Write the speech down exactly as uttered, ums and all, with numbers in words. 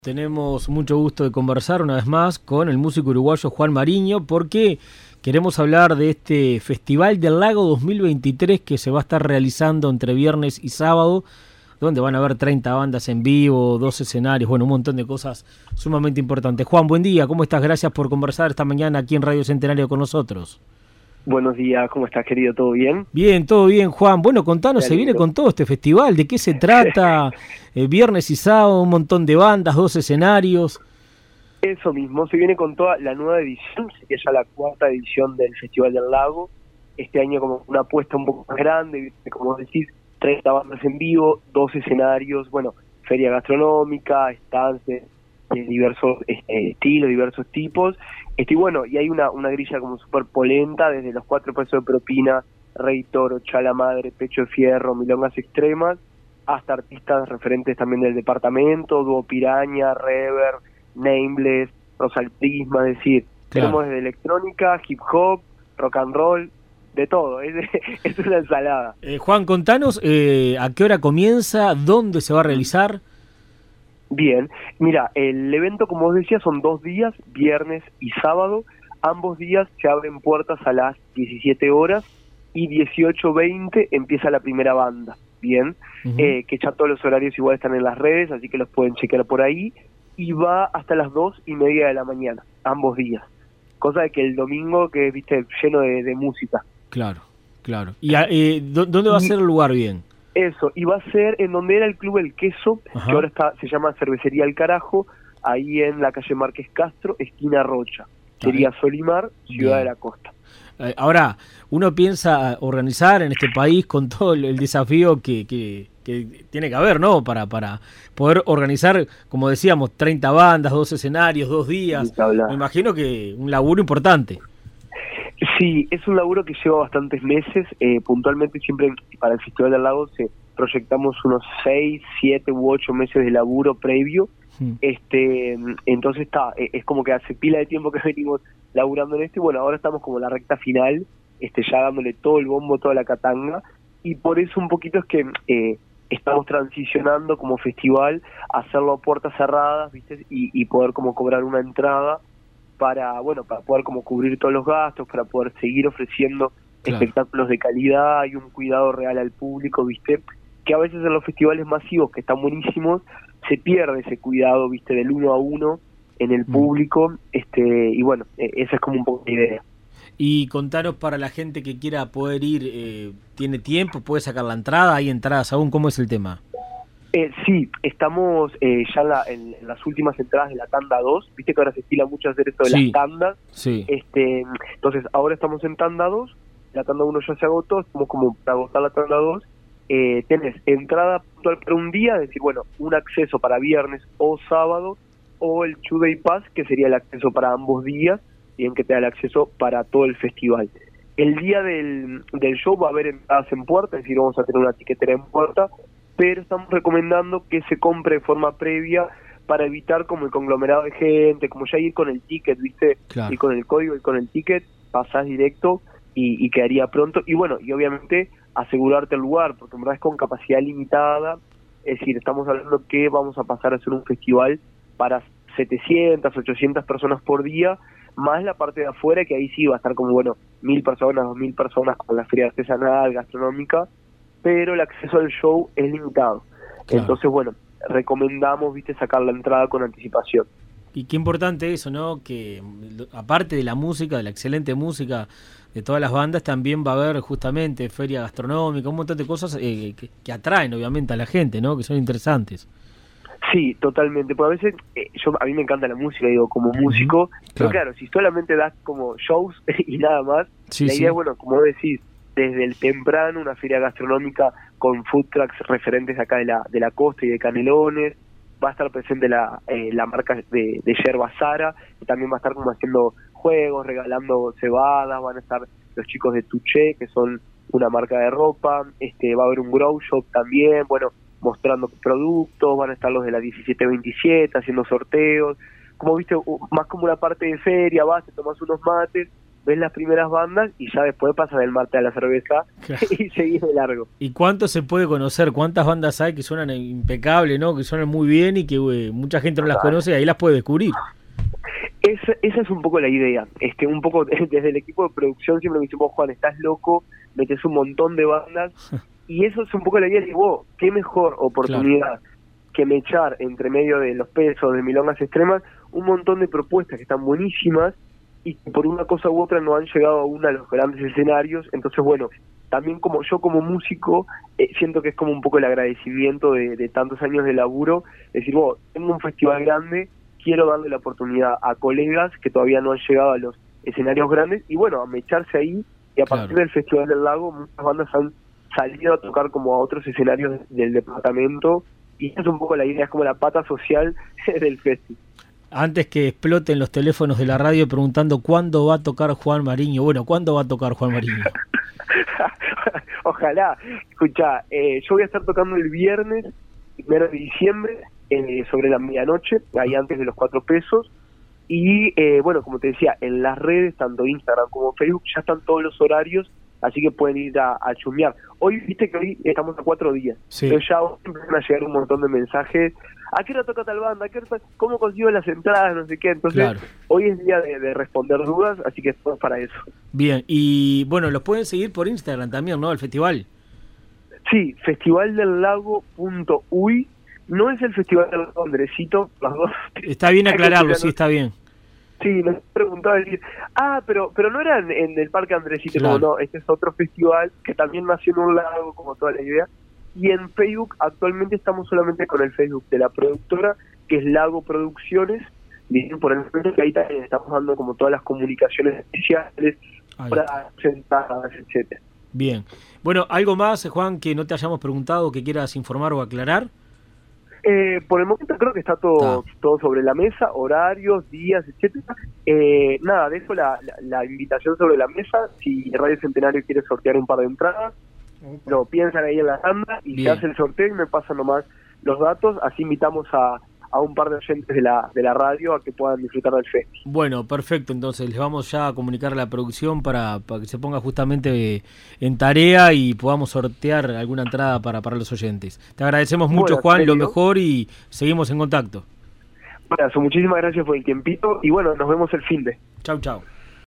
Tenemos mucho gusto de conversar una vez más con el músico uruguayo Juan Mariño porque queremos hablar de este Festival del Lago dos mil veintitrés que se va a estar realizando entre viernes y sábado, donde van a haber treinta bandas en vivo, dos escenarios, bueno, un montón de cosas sumamente importantes. Juan, buen día, ¿cómo estás? Gracias por conversar esta mañana aquí en Radio Centenario con nosotros. Buenos días, ¿cómo estás, querido? ¿Todo bien? Bien, todo bien, Juan. Bueno, contanos, se viene con todo este festival, ¿de qué se trata? eh, viernes y sábado, un montón de bandas, dos escenarios. Eso mismo, se viene con toda la nueva edición, sería ya la cuarta edición del Festival del Lago. Este año como una apuesta un poco más grande, como decís, treinta bandas en vivo, dos escenarios, bueno, feria gastronómica, stands de, de diversos eh, estilos, diversos tipos. Este, y bueno, y hay una, una grilla como súper polenta, desde los cuatro pesos de propina, Rey Toro, Chala Madre, Pecho de Fierro, Milongas Extremas, hasta artistas referentes también del departamento, Dúo Piraña, Rever, Nameless, Rosal Prisma, es decir, claro. Tenemos desde electrónica, hip hop, rock and roll, de todo, es, es una ensalada. Eh, Juan, contanos eh, a qué hora comienza, dónde se va a realizar. Bien, mira, el evento, como vos decías, son dos días, viernes y sábado. Ambos días se abren puertas a las diecisiete horas y dieciocho veinte empieza la primera banda. Bien, uh-huh. eh, que ya todos los horarios igual están en las redes, así que los pueden chequear por ahí. Y va hasta las dos y media de la mañana, ambos días. Cosa de que el domingo, que es, viste, lleno de, de música. Claro, claro. ¿Y eh, dónde va a ser el lugar bien? Eso, y va a ser en donde era el Club El Queso, Ajá. que ahora está se llama Cervecería El Carajo, ahí en la calle Márquez Castro, esquina Rocha. Sería Ahí. Solimar, Ciudad Bien. de la Costa. Eh, ahora, uno piensa organizar en este país con todo el, el desafío que, que, que tiene que haber, ¿no? Para, para poder organizar, como decíamos, treinta bandas, dos escenarios, dos días. Me imagino que un laburo importante. Sí, es un laburo que lleva bastantes meses. Eh, puntualmente siempre para el Festival del Lago se proyectamos unos seis, siete u ocho meses de laburo previo. Hmm. Este, entonces está, es como que hace pila de tiempo que venimos laburando en esto y bueno, ahora estamos como en la recta final, este, ya dándole todo el bombo, toda la catanga, y por eso un poquito es que eh, estamos transicionando como festival a hacerlo a puertas cerradas, ¿viste? Y, y poder como cobrar una entrada para, bueno, para poder como cubrir todos los gastos, para poder seguir ofreciendo claro. espectáculos de calidad y un cuidado real al público, ¿viste? Que a veces en los festivales masivos, que están buenísimos, se pierde ese cuidado, ¿viste? Del uno a uno en el público, mm. este y bueno, esa es como un poco la idea. Y contaros para la gente que quiera poder ir, eh, ¿tiene tiempo? ¿Puede sacar la entrada? ¿Hay entradas aún? ¿Cómo es el tema? Eh, sí, estamos eh, ya en, la, en, en las últimas entradas de la tanda dos, viste que ahora se estila mucho hacer esto de sí, las tandas, sí. este entonces ahora estamos en tanda dos, la tanda uno ya se agotó, estamos como para agotar la tanda dos, eh, tenés entrada puntual para un día, es decir, bueno, un acceso para viernes o sábado, o el Two Day Pass, que sería el acceso para ambos días, y en que te da el acceso para todo el festival. El día del, del show va a haber entradas en puerta, es decir, vamos a tener una tiquetera en puerta, pero estamos recomendando que se compre de forma previa para evitar como el conglomerado de gente, como ya ir con el ticket, ¿viste? Claro. Ir con el código y con el ticket, pasás directo y, y quedaría pronto. Y bueno, y obviamente asegurarte el lugar, porque en verdad es con capacidad limitada, es decir, estamos hablando que vamos a pasar a hacer un festival para setecientas, ochocientas personas por día, más la parte de afuera, que ahí sí va a estar como, bueno, mil personas, dos mil personas con la feria artesanal, gastronómica, pero el acceso al show es limitado. Claro. Entonces, bueno, recomendamos, viste, sacar la entrada con anticipación. Y qué importante eso, ¿no? Que aparte de la música, de la excelente música de todas las bandas, también va a haber justamente feria gastronómica, un montón de cosas eh, que, que atraen obviamente a la gente, ¿no? Que son interesantes. Sí, totalmente, porque a veces eh, yo a mí me encanta la música, digo, como músico, uh-huh. claro. Pero claro, si solamente das como shows y nada más, sí, la idea sí. es, bueno, como decís, desde el temprano una feria gastronómica con food trucks referentes acá de la de la costa y de Canelones, va a estar presente la eh, la marca de, de Yerba Sara, y también va a estar como haciendo juegos, regalando cebadas, van a estar los chicos de Tuché, que son una marca de ropa, este va a haber un grow shop también, bueno, mostrando productos, van a estar los de la diecisiete veintisiete haciendo sorteos, como viste, más como una parte de feria, vas, te tomas unos mates ves las primeras bandas y ya después pasas del mate a la cerveza, claro, y seguís de largo. ¿Y cuánto se puede conocer? ¿Cuántas bandas hay que suenan impecables, ¿no? Que suenan muy bien y que eh, mucha gente no las conoce y ahí las puede descubrir? Esa, esa es un poco la idea. Este, un poco desde el equipo de producción siempre me decimos, Juan, estás loco, metes un montón de bandas, y eso es un poco la idea. Digo, vos, qué mejor oportunidad, claro, que me echar entre medio de los pesos, de milongas extremas, un montón de propuestas que están buenísimas y que por una cosa u otra no han llegado aún a los grandes escenarios. Entonces, bueno, también como yo como músico, eh, siento que es como un poco el agradecimiento de, de tantos años de laburo, decir, vos, tengo un festival grande, quiero darle la oportunidad a colegas que todavía no han llegado a los escenarios grandes, y bueno, a mecharse ahí, y a partir claro. del Festival del Lago, muchas bandas han salido a tocar como a otros escenarios del departamento, y esa es un poco la idea, es como la pata social del festival. Antes que exploten los teléfonos de la radio preguntando cuándo va a tocar Juan Mariño, bueno, ¿cuándo va a tocar Juan Mariño? Ojalá. Escuchá, eh, yo voy a estar tocando el viernes, primero de diciembre, eh, sobre la medianoche, ahí antes de los cuatro pesos, y eh, bueno, como te decía, en las redes, tanto Instagram como Facebook, ya están todos los horarios, así que pueden ir a, a chusmear. Hoy, viste que hoy estamos a cuatro días, sí. Pero ya hoy empiezan a llegar un montón de mensajes, ¿a qué hora toca tal banda? ¿A qué hora, ¿Cómo consigo las entradas? No sé qué, entonces claro. Hoy es día de, de responder dudas, así que estamos para eso. Bien, y bueno, los pueden seguir por Instagram también, ¿no? El festival. Sí, festival del lago punto uy, no es el Festival del Lago Andresito, las dos. Está bien aclararlo, sí, está bien. Sí, me preguntaba decir, ah, pero pero no era en, en el Parque Andresito, claro. Como no, este es otro festival que también nació en un lago, como toda la idea. Y en Facebook, actualmente estamos solamente con el Facebook de la productora, que es Lago Producciones, bien por el momento, que ahí también estamos dando como todas las comunicaciones especiales, para sentadas, etcétera. Bien. Bueno, ¿algo más, Juan, que no te hayamos preguntado, que quieras informar o aclarar? Eh, por el momento creo que está todo ah. todo sobre la mesa, horarios, días, etcétera. Eh, nada, dejo la, la, la invitación sobre la mesa. Si Radio Centenario quiere sortear un par de entradas, lo piensan ahí en la tanda y Bien. Se hace el sorteo y me pasan nomás los datos. Así invitamos a, a un par de oyentes de la de la radio a que puedan disfrutar del festival. Bueno, perfecto. Entonces les vamos ya a comunicar a la producción para, para que se ponga justamente en tarea y podamos sortear alguna entrada para, para los oyentes. Te agradecemos mucho, bueno, Juan, lo mejor, y seguimos en contacto. Bueno, muchísimas gracias por el tiempito y bueno, nos vemos el finde. Chau, chau.